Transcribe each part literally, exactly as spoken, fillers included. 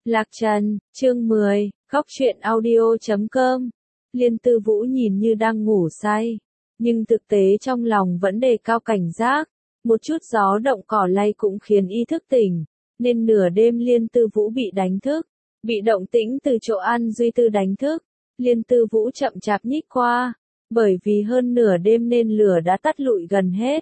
Lạc Trần, chương mười, góc truyện audio chấm com. Liên Tư Vũ nhìn như đang ngủ say, nhưng thực tế trong lòng vẫn đề cao cảnh giác. Một chút gió động cỏ lay cũng khiến y thức tỉnh, nên nửa đêm Liên Tư Vũ bị đánh thức, bị động tĩnh từ chỗ An Duy Tư đánh thức. Liên Tư Vũ chậm chạp nhích qua, bởi vì hơn nửa đêm nên lửa đã tắt lụi gần hết.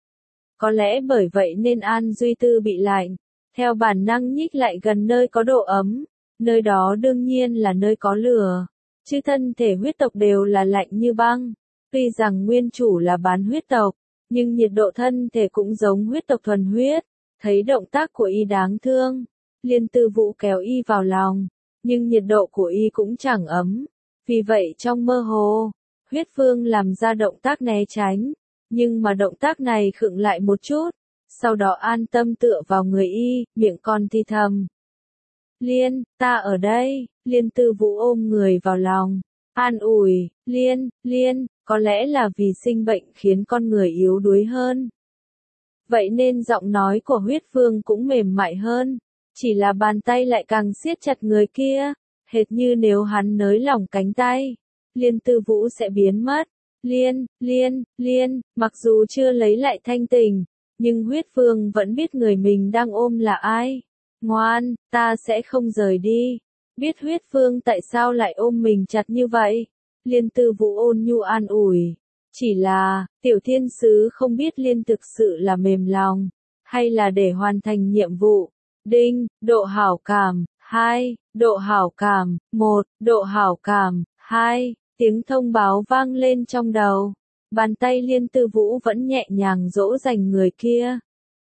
Có lẽ bởi vậy nên An Duy Tư bị lạnh, theo bản năng nhích lại gần nơi có độ ấm, nơi đó đương nhiên là nơi có lửa, chứ thân thể huyết tộc đều là lạnh như băng. Tuy rằng nguyên chủ là bán huyết tộc, nhưng nhiệt độ thân thể cũng giống huyết tộc thuần huyết. Thấy động tác của y đáng thương, Liên Tư Vũ kéo y vào lòng, nhưng nhiệt độ của y cũng chẳng ấm. Vì vậy trong mơ hồ, huyết vương làm ra động tác né tránh, nhưng mà động tác này khựng lại một chút, sau đó an tâm tựa vào người y, miệng còn thì thầm. Liên, ta ở đây. Liên Tư Vũ ôm người vào lòng, an ủi, Liên, Liên, có lẽ là vì sinh bệnh khiến con người yếu đuối hơn. Vậy nên giọng nói của huyết vương cũng mềm mại hơn, chỉ là bàn tay lại càng siết chặt người kia, hệt như nếu hắn nới lỏng cánh tay, Liên Tư Vũ sẽ biến mất. Liên, Liên, Liên, mặc dù chưa lấy lại thanh tình, nhưng huyết vương vẫn biết người mình đang ôm là ai. Ngoan, ta sẽ không rời đi. Biết huyết vương tại sao lại ôm mình chặt như vậy, Liên Tư Vũ ôn nhu an ủi. Chỉ là, tiểu thiên sứ không biết Liên thực sự là mềm lòng, hay là để hoàn thành nhiệm vụ. Đinh, độ hảo cảm, hai, độ hảo cảm, một, độ hảo cảm, hai. Tiếng thông báo vang lên trong đầu. Bàn tay Liên Tư Vũ vẫn nhẹ nhàng dỗ dành người kia.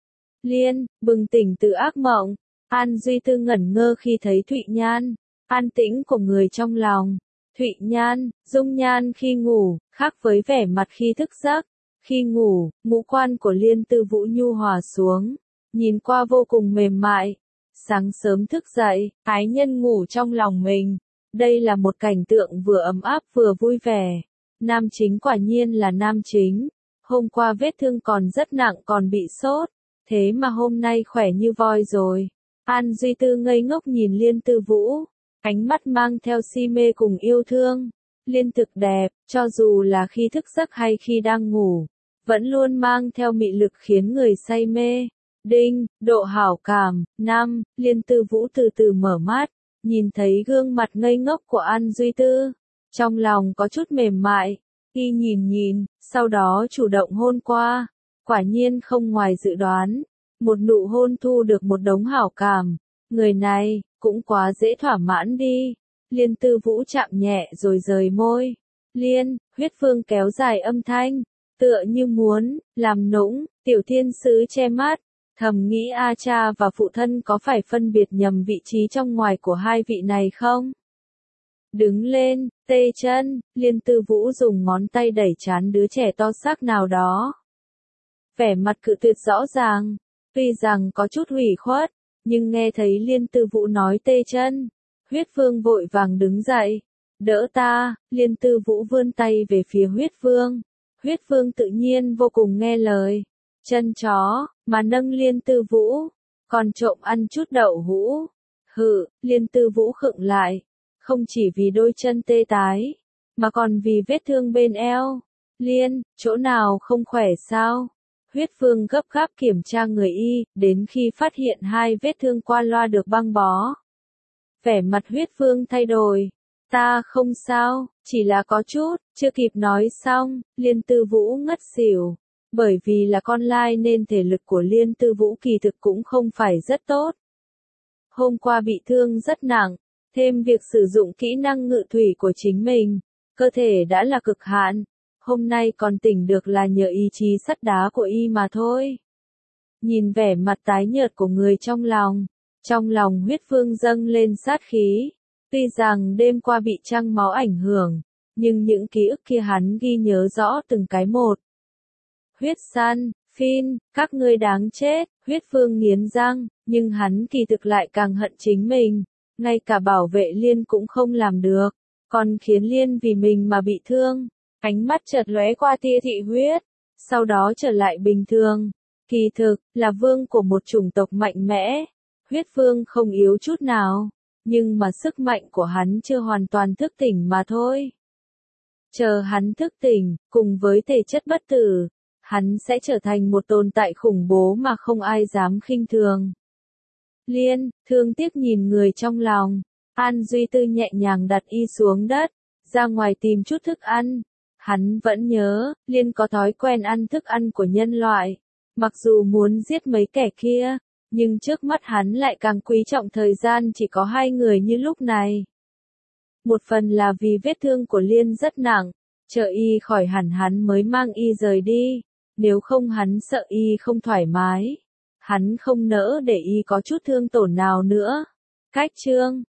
Liên, bừng tỉnh từ ác mộng. An Duy Tư ngẩn ngơ khi thấy Thụy Nhan. An tĩnh của người trong lòng. Thụy Nhan, dung nhan khi ngủ, khác với vẻ mặt khi thức giấc. Khi ngủ, ngũ quan của Liên Tư Vũ nhu hòa xuống, nhìn qua vô cùng mềm mại. Sáng sớm thức dậy, ái nhân ngủ trong lòng mình. Đây là một cảnh tượng vừa ấm áp vừa vui vẻ. Nam chính quả nhiên là nam chính. Hôm qua vết thương còn rất nặng còn bị sốt, thế mà hôm nay khỏe như voi rồi. An Duy Tư ngây ngốc nhìn Liên Tư Vũ, ánh mắt mang theo si mê cùng yêu thương. Liên thực đẹp, cho dù là khi thức giấc hay khi đang ngủ, vẫn luôn mang theo mị lực khiến người say mê. Đinh, độ hảo cảm, năm, Liên Tư Vũ từ từ mở mắt, nhìn thấy gương mặt ngây ngốc của An Duy Tư, trong lòng có chút mềm mại, y nhìn nhìn, sau đó chủ động hôn qua, quả nhiên không ngoài dự đoán, một nụ hôn thu được một đống hảo cảm, người này, cũng quá dễ thỏa mãn đi. Liên Tư Vũ chạm nhẹ rồi rời môi. Liên, huyết vương kéo dài âm thanh, tựa như muốn, làm nũng. Tiểu thiên sứ che mắt, thầm nghĩ A cha và phụ thân có phải phân biệt nhầm vị trí trong ngoài của hai vị này không? Đứng lên, tê chân, Liên Tư Vũ dùng ngón tay đẩy trán đứa trẻ to xác nào đó. Vẻ mặt cự tuyệt rõ ràng, tuy rằng có chút hủy khuất, nhưng nghe thấy Liên Tư Vũ nói tê chân, huyết vương vội vàng đứng dậy. Đỡ ta. Liên Tư Vũ vươn tay về phía huyết vương. Huyết vương tự nhiên vô cùng nghe lời. Chân chó, mà nâng Liên Tư Vũ, còn trộm ăn chút đậu hũ. Hự, Liên Tư Vũ khựng lại, không chỉ vì đôi chân tê tái, mà còn vì vết thương bên eo. Liên, chỗ nào không khỏe sao? Huyết vương gấp gáp kiểm tra người y, đến khi phát hiện hai vết thương qua loa được băng bó. Vẻ mặt huyết vương thay đổi. Ta không sao, chỉ là có chút. Chưa kịp nói xong, Liên Tư Vũ ngất xỉu. Bởi vì là con lai nên thể lực của Liên Tư Vũ kỳ thực cũng không phải rất tốt. Hôm qua bị thương rất nặng, thêm việc sử dụng kỹ năng ngự thủy của chính mình, cơ thể đã là cực hạn. Hôm nay còn tỉnh được là nhờ ý chí sắt đá của y mà thôi. Nhìn vẻ mặt tái nhợt của người trong lòng, trong lòng huyết vương dâng lên sát khí. Tuy rằng đêm qua bị trăng máu ảnh hưởng, nhưng những ký ức kia hắn ghi nhớ rõ từng cái một. Huyết săn, Phin, các ngươi đáng chết. Huyết vương nghiến răng, nhưng hắn kỳ thực lại càng hận chính mình. Ngay cả bảo vệ Liên cũng không làm được, còn khiến Liên vì mình mà bị thương. Ánh mắt chợt lóe qua tia thị huyết, sau đó trở lại bình thường. Kỳ thực, là vương của một chủng tộc mạnh mẽ. Huyết vương không yếu chút nào. nhưng mà sức mạnh của hắn chưa hoàn toàn thức tỉnh mà thôi. Chờ hắn thức tỉnh, cùng với thể chất bất tử, hắn sẽ trở thành một tồn tại khủng bố mà không ai dám khinh thường. Liên, thương tiếc nhìn người trong lòng, An Duy Tư nhẹ nhàng đặt y xuống đất, ra ngoài tìm chút thức ăn. Hắn vẫn nhớ, Liên có thói quen ăn thức ăn của nhân loại. Mặc dù muốn giết mấy kẻ kia, nhưng trước mắt hắn lại càng quý trọng thời gian chỉ có hai người như lúc này. Một phần là vì vết thương của Liên rất nặng, chờ y khỏi hẳn hắn mới mang y rời đi, nếu không hắn sợ y không thoải mái. Hắn không nỡ để y có chút thương tổn nào nữa. Cách chương